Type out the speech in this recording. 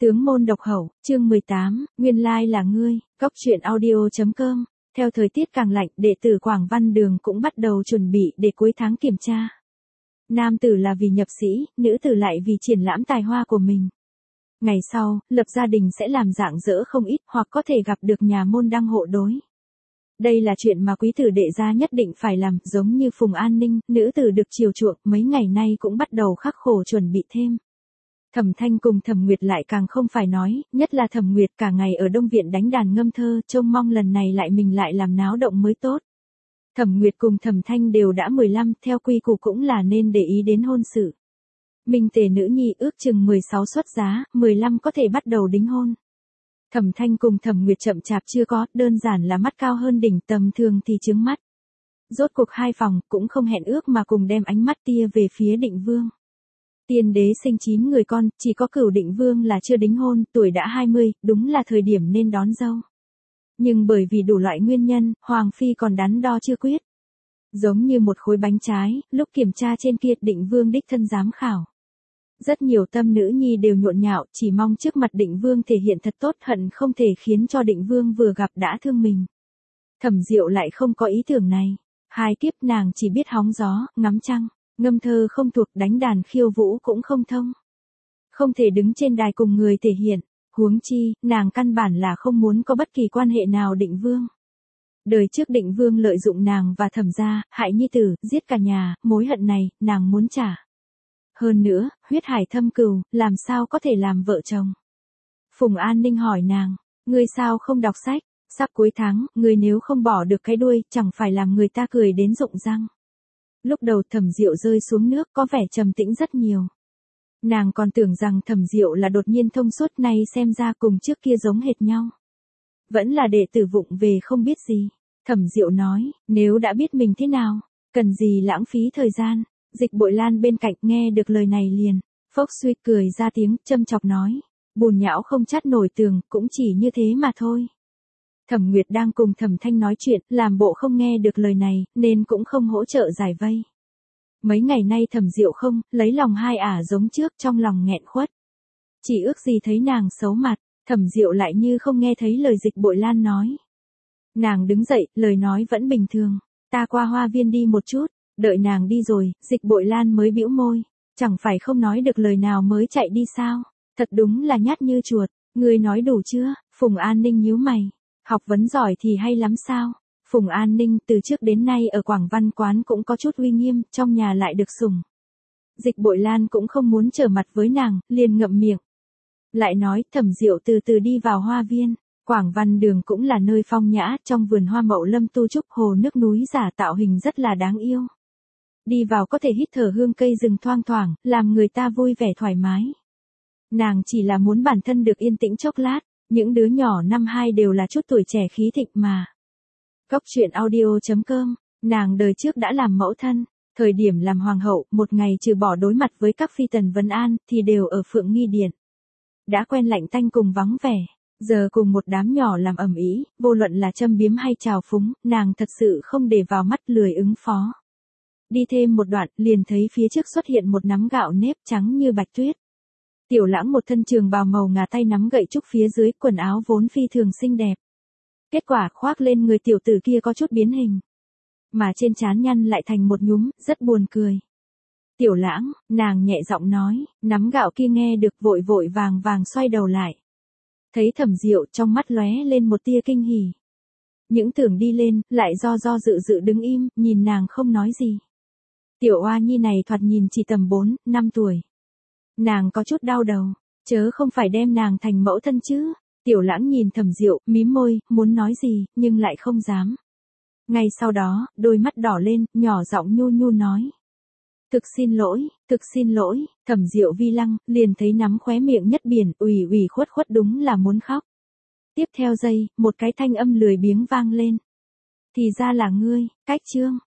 Tướng môn độc hậu, chương 18, nguyên lai là ngươi, Cốc truyện audio.com. Theo thời tiết càng lạnh, đệ tử Quảng Văn Đường cũng bắt đầu chuẩn bị để cuối tháng kiểm tra. Nam tử là vì nhập sĩ, nữ tử lại vì triển lãm tài hoa của mình. Ngày sau, lập gia đình sẽ làm rạng rỡ không ít, hoặc có thể gặp được nhà môn đăng hộ đối. Đây là chuyện mà quý tử đệ gia nhất định phải làm, giống như Phùng An Ninh, nữ tử được chiều chuộng, mấy ngày nay cũng bắt đầu khắc khổ chuẩn bị thêm. Thẩm Thanh cùng Thẩm Nguyệt lại càng không phải nói, nhất là Thẩm Nguyệt cả ngày ở Đông Viện đánh đàn ngâm thơ, trông mong lần này mình lại làm náo động mới tốt. Thẩm Nguyệt cùng Thẩm Thanh đều đã 15, theo quy củ cũng là nên để ý đến hôn sự. Minh tề nữ nhi ước chừng 16 xuất giá, 15 có thể bắt đầu đính hôn. Thẩm Thanh cùng Thẩm Nguyệt chậm chạp chưa có, đơn giản là mắt cao hơn đỉnh, tầm thường thì trướng mắt. Rốt cuộc hai phòng cũng không hẹn ước mà cùng đem ánh mắt tia về phía Định Vương. Tiên đế sinh 9 người con, chỉ có Cửu Định Vương là chưa đính hôn, tuổi đã 20, đúng là thời điểm nên đón dâu. Nhưng bởi vì đủ loại nguyên nhân, Hoàng Phi còn đắn đo chưa quyết. Giống như một khối bánh trái, lúc kiểm tra trên kia Định Vương đích thân giám khảo. Rất nhiều tâm nữ nhi đều nhộn nhạo, chỉ mong trước mặt Định Vương thể hiện thật tốt, hận không thể khiến cho Định Vương vừa gặp đã thương mình. Thẩm Diệu lại không có ý tưởng này. Hai kiếp nàng chỉ biết hóng gió, ngắm trăng, ngâm thơ không thuộc, đánh đàn khiêu vũ cũng không thông. Không thể đứng trên đài cùng người thể hiện, huống chi, nàng căn bản là không muốn có bất kỳ quan hệ nào Định Vương. Đời trước Định Vương lợi dụng nàng và Thẩm gia, hại nhi tử, giết cả nhà, mối hận này, nàng muốn trả. Hơn nữa, huyết hải thâm cừu, làm sao có thể làm vợ chồng. Phùng An Ninh hỏi nàng, ngươi sao không đọc sách, sắp cuối tháng, ngươi nếu không bỏ được cái đuôi, chẳng phải làm người ta cười đến rụng răng. Lúc đầu Thẩm Diệu rơi xuống nước có vẻ trầm tĩnh rất nhiều. Nàng còn tưởng rằng Thẩm Diệu là đột nhiên thông suốt, này xem ra cùng trước kia giống hệt nhau. Vẫn là đệ tử vụng về không biết gì. Thẩm Diệu nói, nếu đã biết mình thế nào, cần gì lãng phí thời gian. Dịch Bội Lan bên cạnh nghe được lời này liền, phốc suýt cười ra tiếng, châm chọc nói, bùn nhão không chát nổi tường, cũng chỉ như thế mà thôi. Thẩm Nguyệt đang cùng Thẩm Thanh nói chuyện, làm bộ không nghe được lời này, nên cũng không hỗ trợ giải vây. Mấy ngày nay Thẩm Diệu không lấy lòng hai ả giống trước, trong lòng nghẹn khuất. Chỉ ước gì thấy nàng xấu mặt, Thẩm Diệu lại như không nghe thấy lời Dịch Bội Lan nói. Nàng đứng dậy, lời nói vẫn bình thường, ta qua hoa viên đi một chút. Đợi nàng đi rồi, Dịch Bội Lan mới bĩu môi, chẳng phải không nói được lời nào mới chạy đi sao, thật đúng là nhát như chuột, ngươi nói đủ chưa? Phùng An Ninh nhíu mày, học vấn giỏi thì hay lắm sao? Phùng An Ninh từ trước đến nay ở Quảng Văn Quán cũng có chút uy nghiêm, trong nhà lại được sủng. Dịch Bội Lan cũng không muốn trở mặt với nàng, liền ngậm miệng. Lại nói, Thẩm Diệu từ từ đi vào hoa viên. Quảng Văn Đường cũng là nơi phong nhã, trong vườn hoa mậu lâm tu trúc, hồ nước núi giả tạo hình rất là đáng yêu. Đi vào có thể hít thở hương cây rừng thoang thoảng, làm người ta vui vẻ thoải mái. Nàng chỉ là muốn bản thân được yên tĩnh chốc lát, những đứa nhỏ năm 2 đều là chút tuổi trẻ khí thịnh mà. Cốc truyện audio.com, nàng đời trước đã làm mẫu thân, thời điểm làm hoàng hậu, một ngày trừ bỏ đối mặt với các phi tần Vân An, thì đều ở Phượng Nghi Điện. Đã quen lạnh tanh cùng vắng vẻ, giờ cùng một đám nhỏ làm ầm ĩ, vô luận là châm biếm hay trào phúng, nàng thật sự không để vào mắt, lười ứng phó. Đi thêm một đoạn, liền thấy phía trước xuất hiện một nắm gạo nếp trắng như bạch tuyết. Tiểu Lãng một thân trường bào màu ngà, tay nắm gậy trúc phía dưới, quần áo vốn phi thường xinh đẹp. Kết quả khoác lên người tiểu tử kia có chút biến hình. Mà trên trán nhăn lại thành một nhúm, rất buồn cười. Tiểu Lãng, nàng nhẹ giọng nói, nắm gạo kia nghe được vội vội vàng vàng xoay đầu lại. Thấy Thẩm Diệu, trong mắt lóe lên một tia kinh hỉ. Những tưởng đi lên, lại do dự dự đứng im, nhìn nàng không nói gì. Tiểu oa nhi này thoạt nhìn chỉ tầm 4, 5 tuổi. Nàng có chút đau đầu, chớ không phải đem nàng thành mẫu thân chứ. Tiểu Lãng nhìn Thẩm Diệu, mím môi, muốn nói gì, nhưng lại không dám. Ngay sau đó, đôi mắt đỏ lên, nhỏ giọng nhu nhu nói. Thực xin lỗi, Thẩm Diệu vi lăng, liền thấy nắm khóe miệng nhất biển, ủy khuất đúng là muốn khóc. Tiếp theo giây, một cái thanh âm lười biếng vang lên. Thì ra là ngươi, Cách Chương.